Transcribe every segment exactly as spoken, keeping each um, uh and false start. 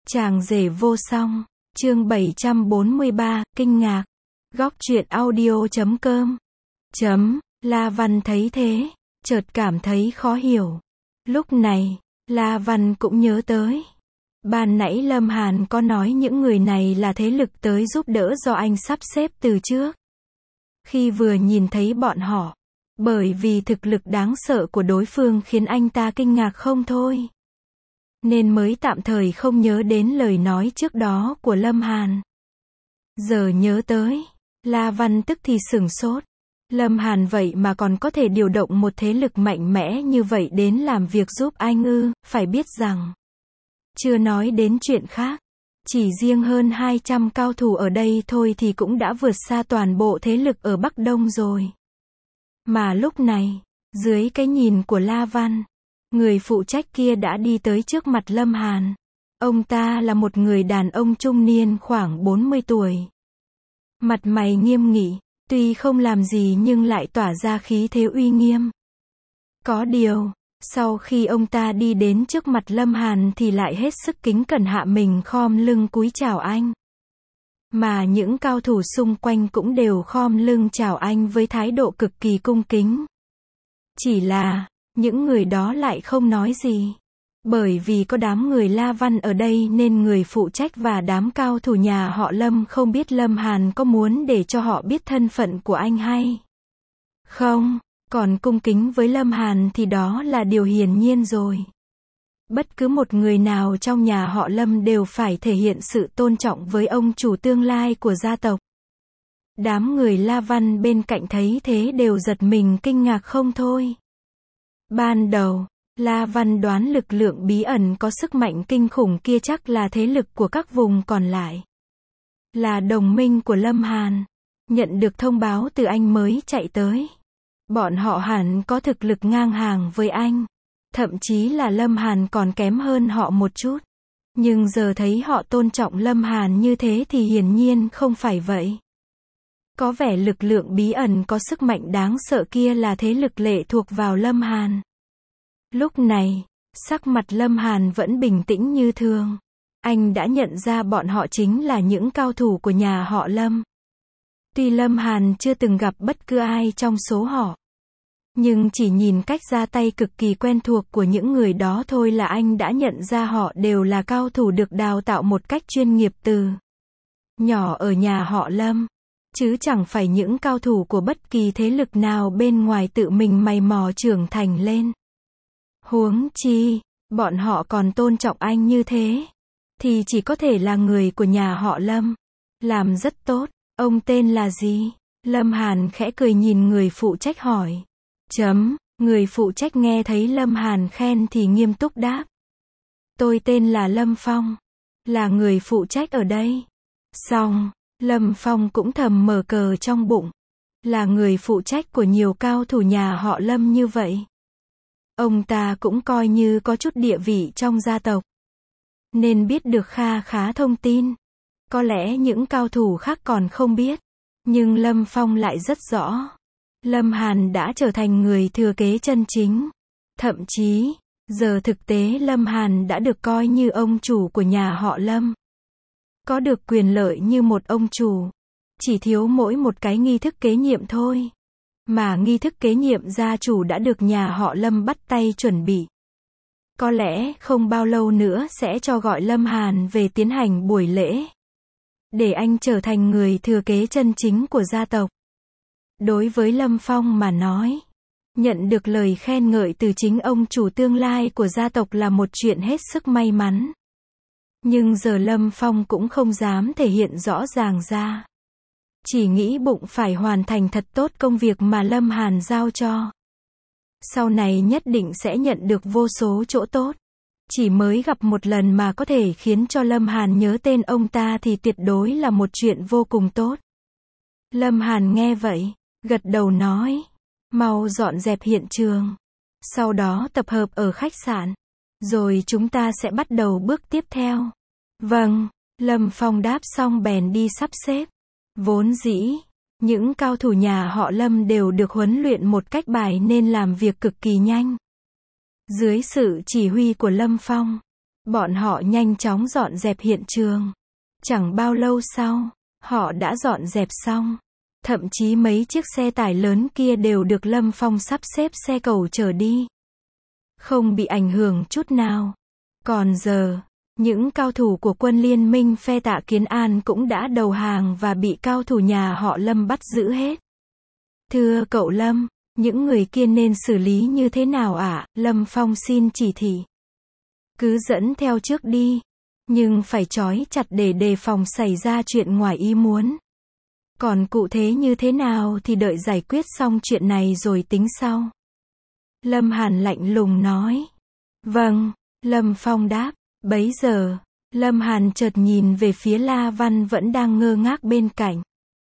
Chàng rể vô song, chương bảy trăm bốn mươi ba, kinh ngạc. Góc truyện audio chấm com. Chấm, La Văn thấy thế, chợt cảm thấy khó hiểu. Lúc này, La Văn cũng nhớ tới. Ban nãy Lâm Hàn có nói những người này là thế lực tới giúp đỡ do anh sắp xếp từ trước. Khi vừa nhìn thấy bọn họ, bởi vì thực lực đáng sợ của đối phương khiến anh ta kinh ngạc không thôi. Nên mới tạm thời không nhớ đến lời nói trước đó của Lâm Hàn. Giờ nhớ tới, La Văn tức thì sửng sốt. Lâm Hàn vậy mà còn có thể điều động một thế lực mạnh mẽ như vậy đến làm việc giúp anh ư, phải biết rằng. Chưa nói đến chuyện khác. Chỉ riêng hơn hai trăm cao thủ ở đây thôi thì cũng đã vượt xa toàn bộ thế lực ở Bắc Đông rồi. Mà lúc này, dưới cái nhìn của La Văn, người phụ trách kia đã đi tới trước mặt Lâm Hàn. Ông ta là một người đàn ông trung niên khoảng bốn mươi tuổi. Mặt mày nghiêm nghị, tuy không làm gì nhưng lại tỏa ra khí thế uy nghiêm. Có điều, sau khi ông ta đi đến trước mặt Lâm Hàn thì lại hết sức kính cẩn hạ mình khom lưng cúi chào anh. Mà những cao thủ xung quanh cũng đều khom lưng chào anh với thái độ cực kỳ cung kính. Chỉ là, những người đó lại không nói gì. Bởi vì có đám người La Văn ở đây nên người phụ trách và đám cao thủ nhà họ Lâm không biết Lâm Hàn có muốn để cho họ biết thân phận của anh hay không. Còn cung kính với Lâm Hàn thì đó là điều hiển nhiên rồi. Bất cứ một người nào trong nhà họ Lâm đều phải thể hiện sự tôn trọng với ông chủ tương lai của gia tộc. Đám người La Văn bên cạnh thấy thế đều giật mình kinh ngạc không thôi. Ban đầu, La Văn đoán lực lượng bí ẩn có sức mạnh kinh khủng kia chắc là thế lực của các vùng còn lại. Là đồng minh của Lâm Hàn. Nhận được thông báo từ anh mới chạy tới. Bọn họ hẳn có thực lực ngang hàng với anh. Thậm chí là Lâm Hàn còn kém hơn họ một chút. Nhưng giờ thấy họ tôn trọng Lâm Hàn như thế thì hiển nhiên không phải vậy. Có vẻ lực lượng bí ẩn có sức mạnh đáng sợ kia là thế lực lệ thuộc vào Lâm Hàn. Lúc này, sắc mặt Lâm Hàn vẫn bình tĩnh như thường. Anh đã nhận ra bọn họ chính là những cao thủ của nhà họ Lâm. Tuy Lâm Hàn chưa từng gặp bất cứ ai trong số họ. Nhưng chỉ nhìn cách ra tay cực kỳ quen thuộc của những người đó thôi là anh đã nhận ra họ đều là cao thủ được đào tạo một cách chuyên nghiệp từ nhỏ ở nhà họ Lâm. Chứ chẳng phải những cao thủ của bất kỳ thế lực nào bên ngoài tự mình mày mò trưởng thành lên. Huống chi, bọn họ còn tôn trọng anh như thế. Thì chỉ có thể là người của nhà họ Lâm. Làm rất tốt. Ông tên là gì? Lâm Hàn khẽ cười nhìn người phụ trách hỏi. Chấm, người phụ trách nghe thấy Lâm Hàn khen thì nghiêm túc đáp. Tôi tên là Lâm Phong. Là người phụ trách ở đây. Xong, Lâm Phong cũng thầm mở cờ trong bụng. Là người phụ trách của nhiều cao thủ nhà họ Lâm như vậy. Ông ta cũng coi như có chút địa vị trong gia tộc. Nên biết được kha khá thông tin. Có lẽ những cao thủ khác còn không biết. Nhưng Lâm Phong lại rất rõ. Lâm Hàn đã trở thành người thừa kế chân chính. Thậm chí, giờ thực tế Lâm Hàn đã được coi như ông chủ của nhà họ Lâm. Có được quyền lợi như một ông chủ. Chỉ thiếu mỗi một cái nghi thức kế nhiệm thôi. Mà nghi thức kế nhiệm gia chủ đã được nhà họ Lâm bắt tay chuẩn bị. Có lẽ không bao lâu nữa sẽ cho gọi Lâm Hàn về tiến hành buổi lễ. Để anh trở thành người thừa kế chân chính của gia tộc. Đối với Lâm Phong mà nói, nhận được lời khen ngợi từ chính ông chủ tương lai của gia tộc là một chuyện hết sức may mắn. Nhưng giờ Lâm Phong cũng không dám thể hiện rõ ràng ra. Chỉ nghĩ bụng phải hoàn thành thật tốt công việc mà Lâm Hàn giao cho. Sau này nhất định sẽ nhận được vô số chỗ tốt. Chỉ mới gặp một lần mà có thể khiến cho Lâm Hàn nhớ tên ông ta thì tuyệt đối là một chuyện vô cùng tốt. Lâm Hàn nghe vậy, gật đầu nói, mau dọn dẹp hiện trường. Sau đó tập hợp ở khách sạn. Rồi chúng ta sẽ bắt đầu bước tiếp theo. Vâng, Lâm Phong đáp xong bèn đi sắp xếp. Vốn dĩ, những cao thủ nhà họ Lâm đều được huấn luyện một cách bài nên làm việc cực kỳ nhanh. Dưới sự chỉ huy của Lâm Phong, Bọn họ nhanh chóng dọn dẹp hiện trường. Chẳng bao lâu sau, họ đã dọn dẹp xong. Thậm chí mấy chiếc xe tải lớn kia đều được Lâm Phong sắp xếp xe cầu chở đi. Không bị ảnh hưởng chút nào. Còn giờ, những cao thủ của quân liên minh phe Tạ Kiến An cũng đã đầu hàng và bị cao thủ nhà họ Lâm bắt giữ hết. Thưa cậu Lâm, những người kia nên xử lý như thế nào ạ? Lâm Phong xin chỉ thị. Cứ dẫn theo trước đi. Nhưng phải trói chặt để đề phòng xảy ra chuyện ngoài ý muốn. Còn cụ thể như thế nào thì đợi giải quyết xong chuyện này rồi tính sau. Lâm Hàn lạnh lùng nói. Vâng, Lâm Phong đáp. Bấy giờ, Lâm Hàn chợt nhìn về phía La Văn vẫn đang ngơ ngác bên cạnh.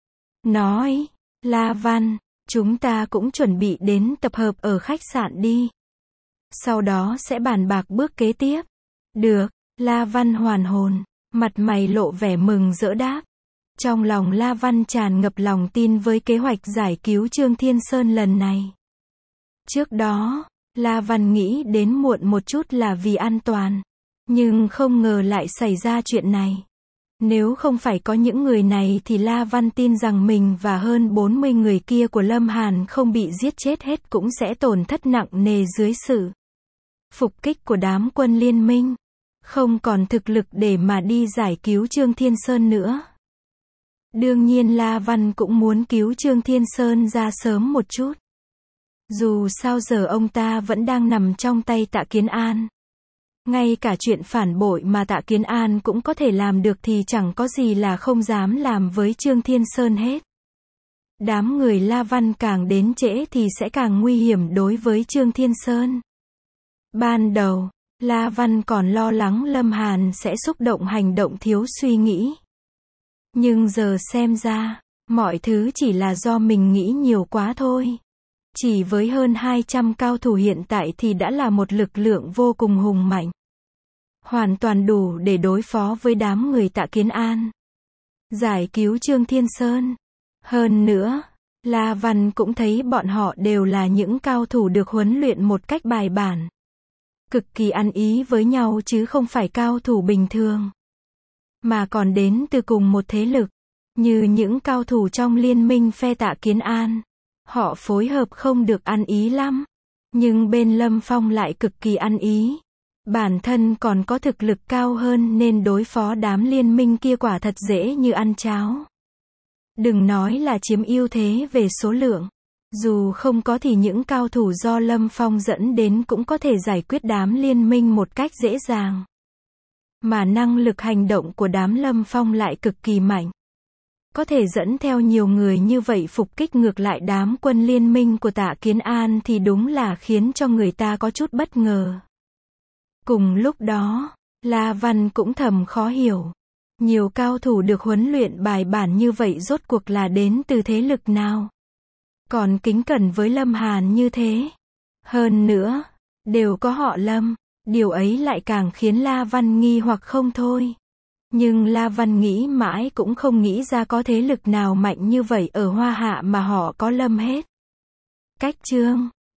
Nói, La Văn, chúng ta cũng chuẩn bị đến tập hợp ở khách sạn đi. Sau đó sẽ bàn bạc bước kế tiếp. Được, La Văn hoàn hồn, mặt mày lộ vẻ mừng rỡ đáp. Trong lòng La Văn tràn ngập lòng tin với kế hoạch giải cứu Trương Thiên Sơn lần này. Trước đó, La Văn nghĩ đến muộn một chút là vì an toàn. Nhưng không ngờ lại xảy ra chuyện này. Nếu không phải có những người này thì La Văn tin rằng mình và hơn bốn mươi người kia của Lâm Hàn không bị giết chết hết cũng sẽ tổn thất nặng nề dưới sự phục kích của đám quân liên minh. Không còn thực lực để mà đi giải cứu Trương Thiên Sơn nữa. Đương nhiên La Văn cũng muốn cứu Trương Thiên Sơn ra sớm một chút. Dù sao giờ ông ta vẫn đang nằm trong tay Tạ Kiến An. Ngay cả chuyện phản bội mà Tạ Kiến An cũng có thể làm được thì chẳng có gì là không dám làm với Trương Thiên Sơn hết. Đám người La Văn càng đến trễ thì sẽ càng nguy hiểm đối với Trương Thiên Sơn. Ban đầu, La Văn còn lo lắng Lâm Hàn sẽ xúc động hành động thiếu suy nghĩ. Nhưng giờ xem ra, mọi thứ chỉ là do mình nghĩ nhiều quá thôi. Chỉ với hơn hai trăm cao thủ hiện tại thì đã là một lực lượng vô cùng hùng mạnh. Hoàn toàn đủ để đối phó với đám người Tạ Kiến An. Giải cứu Trương Thiên Sơn. Hơn nữa, La Văn cũng thấy bọn họ đều là những cao thủ được huấn luyện một cách bài bản. Cực kỳ ăn ý với nhau chứ không phải cao thủ bình thường. Mà còn đến từ cùng một thế lực. Như những cao thủ trong liên minh phe Tạ Kiến An. Họ phối hợp không được ăn ý lắm. Nhưng bên Lâm Phong lại cực kỳ ăn ý. Bản thân còn có thực lực cao hơn nên đối phó đám liên minh kia quả thật dễ như ăn cháo. Đừng nói là chiếm ưu thế về số lượng. Dù không có thì những cao thủ do Lâm Phong dẫn đến cũng có thể giải quyết đám liên minh một cách dễ dàng. Mà năng lực hành động của đám Lâm Phong lại cực kỳ mạnh. Có thể dẫn theo nhiều người như vậy phục kích ngược lại đám quân liên minh của Tạ Kiến An thì đúng là khiến cho người ta có chút bất ngờ. Cùng lúc đó, La Văn cũng thầm khó hiểu. Nhiều cao thủ được huấn luyện bài bản như vậy rốt cuộc là đến từ thế lực nào? Còn kính cẩn với Lâm Hàn như thế. Hơn nữa, đều có họ Lâm. Điều ấy lại càng khiến La Văn nghi hoặc không thôi. Nhưng La Văn nghĩ mãi cũng không nghĩ ra có thế lực nào mạnh như vậy ở Hoa Hạ mà họ có Lâm hết. Cách chương